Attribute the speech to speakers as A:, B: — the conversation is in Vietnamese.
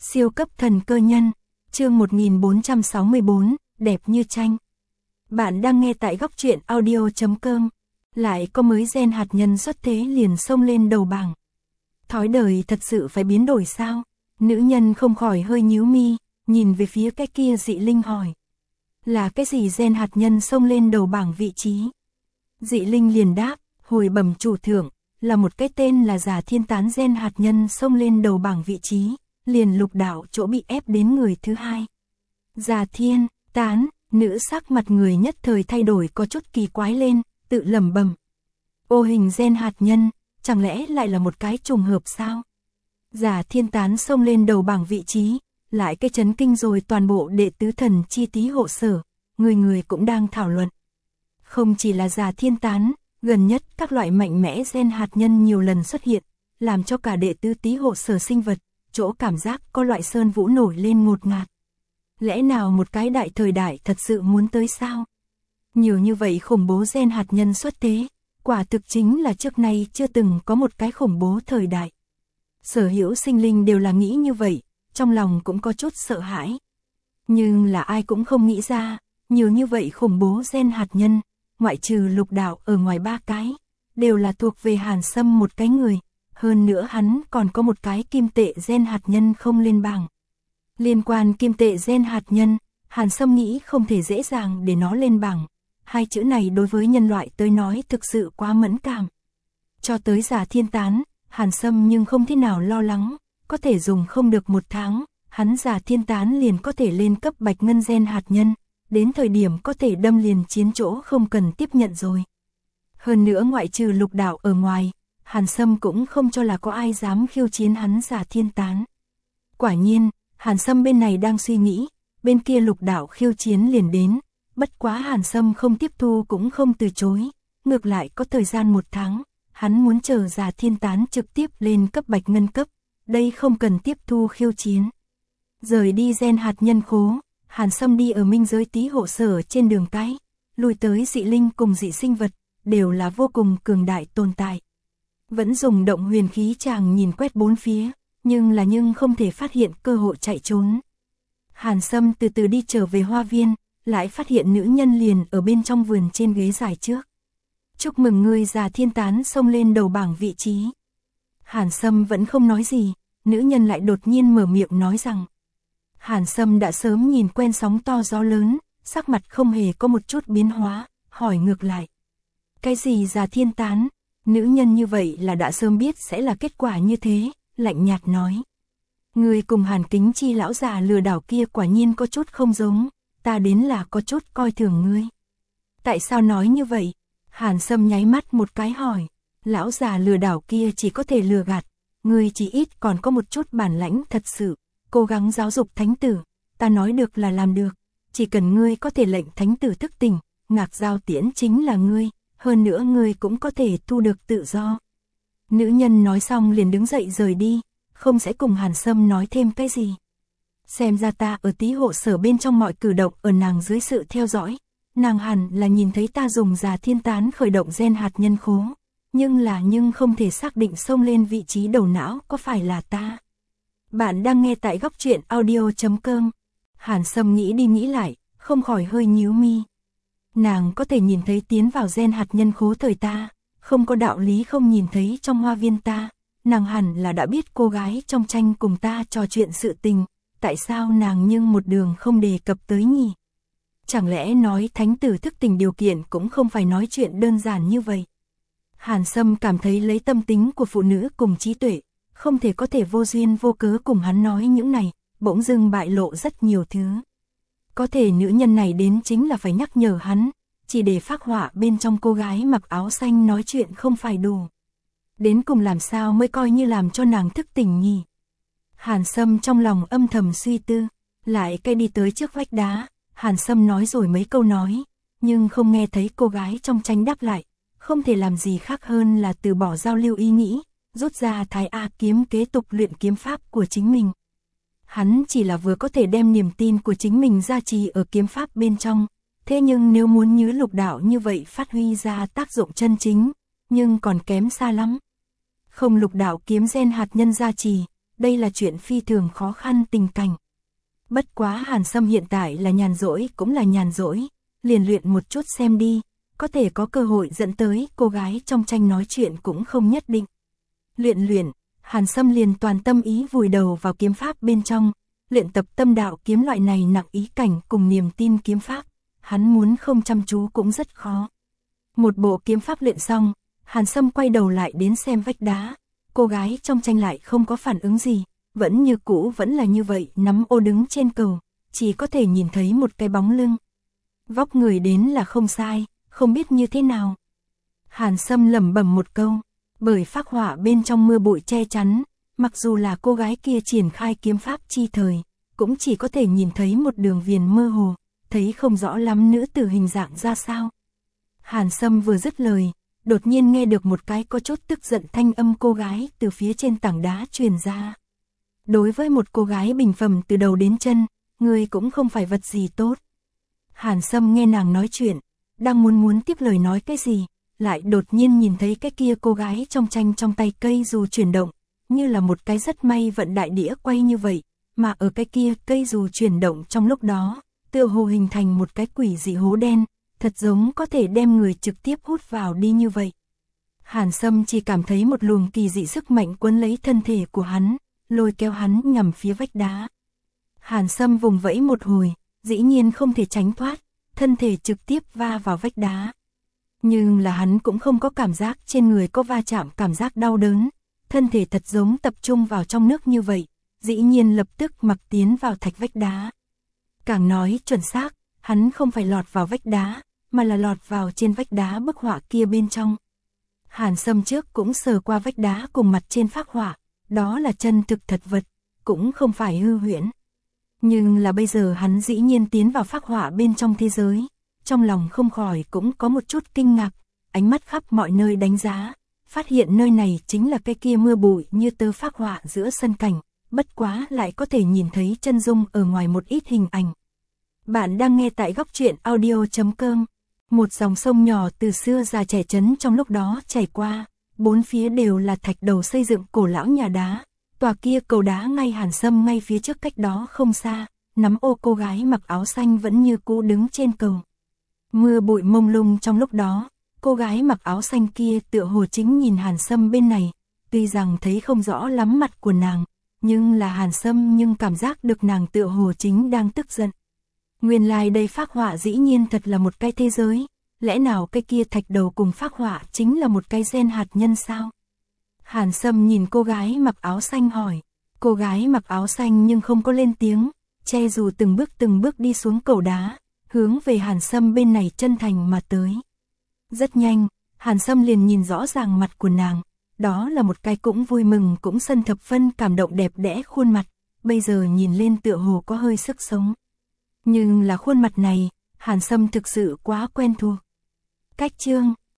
A: Siêu cấp thần cơ nhân, chương 1464, đẹp như tranh. Bạn đang nghe tại góc truyện audio.com. Lại có mới gen hạt nhân xuất thế liền xông lên đầu bảng. Thói đời thật sự phải biến đổi sao? Nữ nhân không khỏi hơi nhíu mi, nhìn về phía cái kia dị linh hỏi. Là cái gì gen hạt nhân xông lên đầu bảng vị trí? Dị linh liền đáp, hồi bẩm chủ thượng, là một cái tên là Giả Thiên Tán gen hạt nhân xông lên đầu bảng vị trí, liền Lục Đạo chỗ bị ép đến người thứ hai. Giả Thiên Tán, nữ sắc mặt người nhất thời thay đổi có chút kỳ quái lên, tự lẩm bẩm. Ô hình gen hạt nhân, chẳng lẽ lại là một cái trùng hợp sao? Giả Thiên Tán xông lên đầu bảng vị trí, lại cái chấn kinh rồi toàn bộ đệ tứ thần chi tí hộ sở, người người cũng đang thảo luận. Không chỉ là Giả Thiên Tán, gần nhất các loại mạnh mẽ gen hạt nhân nhiều lần xuất hiện, làm cho cả đệ tứ tí hộ sở sinh vật, chỗ cảm giác có loại sơn vũ nổi lên ngột ngạt. Lẽ nào một cái đại thời đại thật sự muốn tới sao? Nhiều như vậy khủng bố gen hạt nhân xuất thế, quả thực chính là trước nay chưa từng có một cái khủng bố thời đại. Sở hữu sinh linh đều là nghĩ như vậy, trong lòng cũng có chút sợ hãi. Nhưng là ai cũng không nghĩ ra, nhiều như vậy khủng bố gen hạt nhân, ngoại trừ Lục Đạo ở ngoài ba cái, đều là thuộc về Hàn Sâm một cái người, hơn nữa hắn còn có một cái kim tệ gen hạt nhân không lên bảng. Liên quan kim tệ gen hạt nhân, Hàn Sâm nghĩ không thể dễ dàng để nó lên bảng, hai chữ này đối với nhân loại tới nói thực sự quá mẫn cảm. Cho tới Giả Thiên Tán, Hàn Sâm nhưng không thế nào lo lắng, có thể dùng không được một tháng, hắn Giả Thiên Tán liền có thể lên cấp bạch ngân gen hạt nhân, đến thời điểm có thể đâm liền chiến chỗ không cần tiếp nhận rồi. Hơn nữa ngoại trừ Lục Đạo ở ngoài, Hàn Sâm cũng không cho là có ai dám khiêu chiến hắn Giả Thiên Tán. Quả nhiên, Hàn Sâm bên này đang suy nghĩ, bên kia Lục Đạo khiêu chiến liền đến, bất quá Hàn Sâm không tiếp thu cũng không từ chối, ngược lại có thời gian một tháng, hắn muốn chờ Giả Thiên Tán trực tiếp lên cấp bạch ngân cấp, đây không cần tiếp thu khiêu chiến. Rời đi gen hạt nhân khố, Hàn Sâm đi ở minh giới tí hộ sở trên đường cái, lùi tới dị linh cùng dị sinh vật, đều là vô cùng cường đại tồn tại. Vẫn dùng động huyền khí chàng nhìn quét bốn phía, nhưng không thể phát hiện cơ hội chạy trốn. Hàn Sâm từ từ đi trở về hoa viên, lại phát hiện nữ nhân liền ở bên trong vườn trên ghế dài trước. Chúc mừng ngươi Giả Thiên Tán xông lên đầu bảng vị trí. Hàn Sâm vẫn không nói gì, nữ nhân lại đột nhiên mở miệng nói rằng. Hàn Sâm đã sớm nhìn quen sóng to gió lớn, sắc mặt không hề có một chút biến hóa, hỏi ngược lại. Cái gì Giả Thiên Tán? Nữ nhân như vậy là đã sớm biết sẽ là kết quả như thế, lạnh nhạt nói. Người cùng Hàn Kính Chi lão già lừa đảo kia quả nhiên có chút không giống, ta đến là có chút coi thường ngươi. Tại sao nói như vậy? Hàn Sâm nháy mắt một cái hỏi, lão già lừa đảo kia chỉ có thể lừa gạt, ngươi chỉ ít còn có một chút bản lãnh thật sự, cố gắng giáo dục thánh tử, ta nói được là làm được, chỉ cần ngươi có thể lệnh thánh tử thức tỉnh, Ngạc Giao Tiễn chính là ngươi, hơn nữa ngươi cũng có thể thu được tự do. Nữ nhân nói xong liền đứng dậy rời đi, không sẽ cùng Hàn Sâm nói thêm cái gì. Xem ra ta ở tí hộ sở bên trong mọi cử động ở nàng dưới sự theo dõi, nàng hẳn là nhìn thấy ta dùng Giả Thiên Tán khởi động gen hạt nhân khố, nhưng không thể xác định xông lên vị trí đầu não có phải là ta. Bạn đang nghe tại góc truyện audio.com. Hàn Sâm nghĩ đi nghĩ lại, không khỏi hơi nhíu mi. Nàng có thể nhìn thấy tiến vào gen hạt nhân khố thời ta, không có đạo lý không nhìn thấy trong hoa viên ta, nàng hẳn là đã biết cô gái trong tranh cùng ta trò chuyện sự tình, tại sao nàng nhưng một đường không đề cập tới nhỉ? Chẳng lẽ nói thánh tử thức tỉnh điều kiện cũng không phải nói chuyện đơn giản như vậy? Hàn Sâm cảm thấy lấy tâm tính của phụ nữ cùng trí tuệ, không thể có thể vô duyên vô cớ cùng hắn nói những này, bỗng dưng bại lộ rất nhiều thứ. Có thể nữ nhân này đến chính là phải nhắc nhở hắn, chỉ để phác họa bên trong cô gái mặc áo xanh nói chuyện không phải đủ. Đến cùng làm sao mới coi như làm cho nàng thức tỉnh nhỉ? Hàn Sâm trong lòng âm thầm suy tư, lại cây đi tới trước vách đá, Hàn Sâm nói rồi mấy câu nói, nhưng không nghe thấy cô gái trong tranh đáp lại, không thể làm gì khác hơn là từ bỏ giao lưu ý nghĩ, rút ra Thái A kiếm kế tục luyện kiếm pháp của chính mình. Hắn chỉ là vừa có thể đem niềm tin của chính mình gia trì ở kiếm pháp bên trong, thế nhưng nếu muốn như Lục Đạo như vậy phát huy ra tác dụng chân chính, nhưng còn kém xa lắm. Không Lục Đạo kiếm gen hạt nhân gia trì, đây là chuyện phi thường khó khăn tình cảnh. Bất quá Hàn Sâm hiện tại là nhàn rỗi cũng là nhàn rỗi, liền luyện một chút xem đi, có thể có cơ hội dẫn tới cô gái trong tranh nói chuyện cũng không nhất định. Luyện, Hàn Sâm liền toàn tâm ý vùi đầu vào kiếm pháp bên trong, luyện tập tâm đạo kiếm loại này nặng ý cảnh cùng niềm tin kiếm pháp, hắn muốn không chăm chú cũng rất khó. Một bộ kiếm pháp luyện xong, Hàn Sâm quay đầu lại đến xem vách đá, cô gái trong tranh lại không có phản ứng gì, vẫn như cũ vẫn là như vậy nắm ô đứng trên cầu, chỉ có thể nhìn thấy một cái bóng lưng. Vóc người đến là không sai, không biết như thế nào. Hàn Sâm lẩm bẩm một câu, bởi phác họa bên trong mưa bụi che chắn, mặc dù là cô gái kia triển khai kiếm pháp chi thời, cũng chỉ có thể nhìn thấy một đường viền mơ hồ, thấy không rõ lắm nữ tử hình dạng ra sao. Hàn Sâm vừa dứt lời, đột nhiên nghe được một cái có chút tức giận thanh âm cô gái từ phía trên tảng đá truyền ra. Đối với một cô gái bình phẩm từ đầu đến chân, người cũng không phải vật gì tốt. Hàn Sâm nghe nàng nói chuyện, đang muốn tiếp lời nói cái gì, lại đột nhiên nhìn thấy cái kia cô gái trong tranh trong tay cây dù chuyển động, như là một cái rất may vận đại đĩa quay như vậy, mà ở cái kia cây dù chuyển động trong lúc đó, tựa hồ hình thành một cái quỷ dị hố đen, thật giống có thể đem người trực tiếp hút vào đi như vậy. Hàn Sâm chỉ cảm thấy một luồng kỳ dị sức mạnh quấn lấy thân thể của hắn, lôi kéo hắn nhằm phía vách đá. Hàn Sâm vùng vẫy một hồi, dĩ nhiên không thể tránh thoát, thân thể trực tiếp va vào vách đá. Nhưng là hắn cũng không có cảm giác trên người có va chạm cảm giác đau đớn, thân thể thật giống tập trung vào trong nước như vậy, dĩ nhiên lập tức mặc tiến vào thạch vách đá. Càng nói chuẩn xác, hắn không phải lọt vào vách đá, mà là lọt vào trên vách đá bức họa kia bên trong. Hàn Sâm trước cũng sờ qua vách đá cùng mặt trên phác họa, đó là chân thực thật vật, cũng không phải hư huyễn. Nhưng là bây giờ hắn dĩ nhiên tiến vào phác họa bên trong thế giới, trong lòng không khỏi cũng có một chút kinh ngạc, ánh mắt khắp mọi nơi đánh giá, phát hiện nơi này chính là cái kia mưa bụi như tơ phác họa giữa sân cảnh, bất quá lại có thể nhìn thấy chân dung ở ngoài một ít hình ảnh. Bạn đang nghe tại góc truyện audio.com. Một dòng sông nhỏ từ xưa già trẻ trấn trong lúc đó chảy qua, bốn phía đều là thạch đầu xây dựng cổ lão nhà đá, tòa kia cầu đá ngay Hàn Sâm ngay phía trước cách đó không xa, nắm ô cô gái mặc áo xanh vẫn như cũ đứng trên cầu. Mưa bụi mông lung trong lúc đó, cô gái mặc áo xanh kia tựa hồ chính nhìn Hàn Sâm bên này, tuy rằng thấy không rõ lắm mặt của nàng, nhưng là Hàn Sâm nhưng cảm giác được nàng tựa hồ chính đang tức giận. Nguyên lai đây phác họa dĩ nhiên thật là một cái thế giới, lẽ nào cái kia thạch đầu cùng phác họa chính là một cái gen hạt nhân sao? Hàn Sâm nhìn cô gái mặc áo xanh hỏi, cô gái mặc áo xanh nhưng không có lên tiếng, che dù từng bước đi xuống cầu đá, hướng về Hàn Sâm bên này chân thành mà tới. Rất nhanh, Hàn Sâm liền nhìn rõ ràng mặt của nàng, đó là một cái cũng vui mừng cũng sân thập phân cảm động đẹp đẽ khuôn mặt, bây giờ nhìn lên tựa hồ có hơi sức sống. Nhưng là khuôn mặt này, Hàn Sâm thực sự quá quen thuộc. Cách chương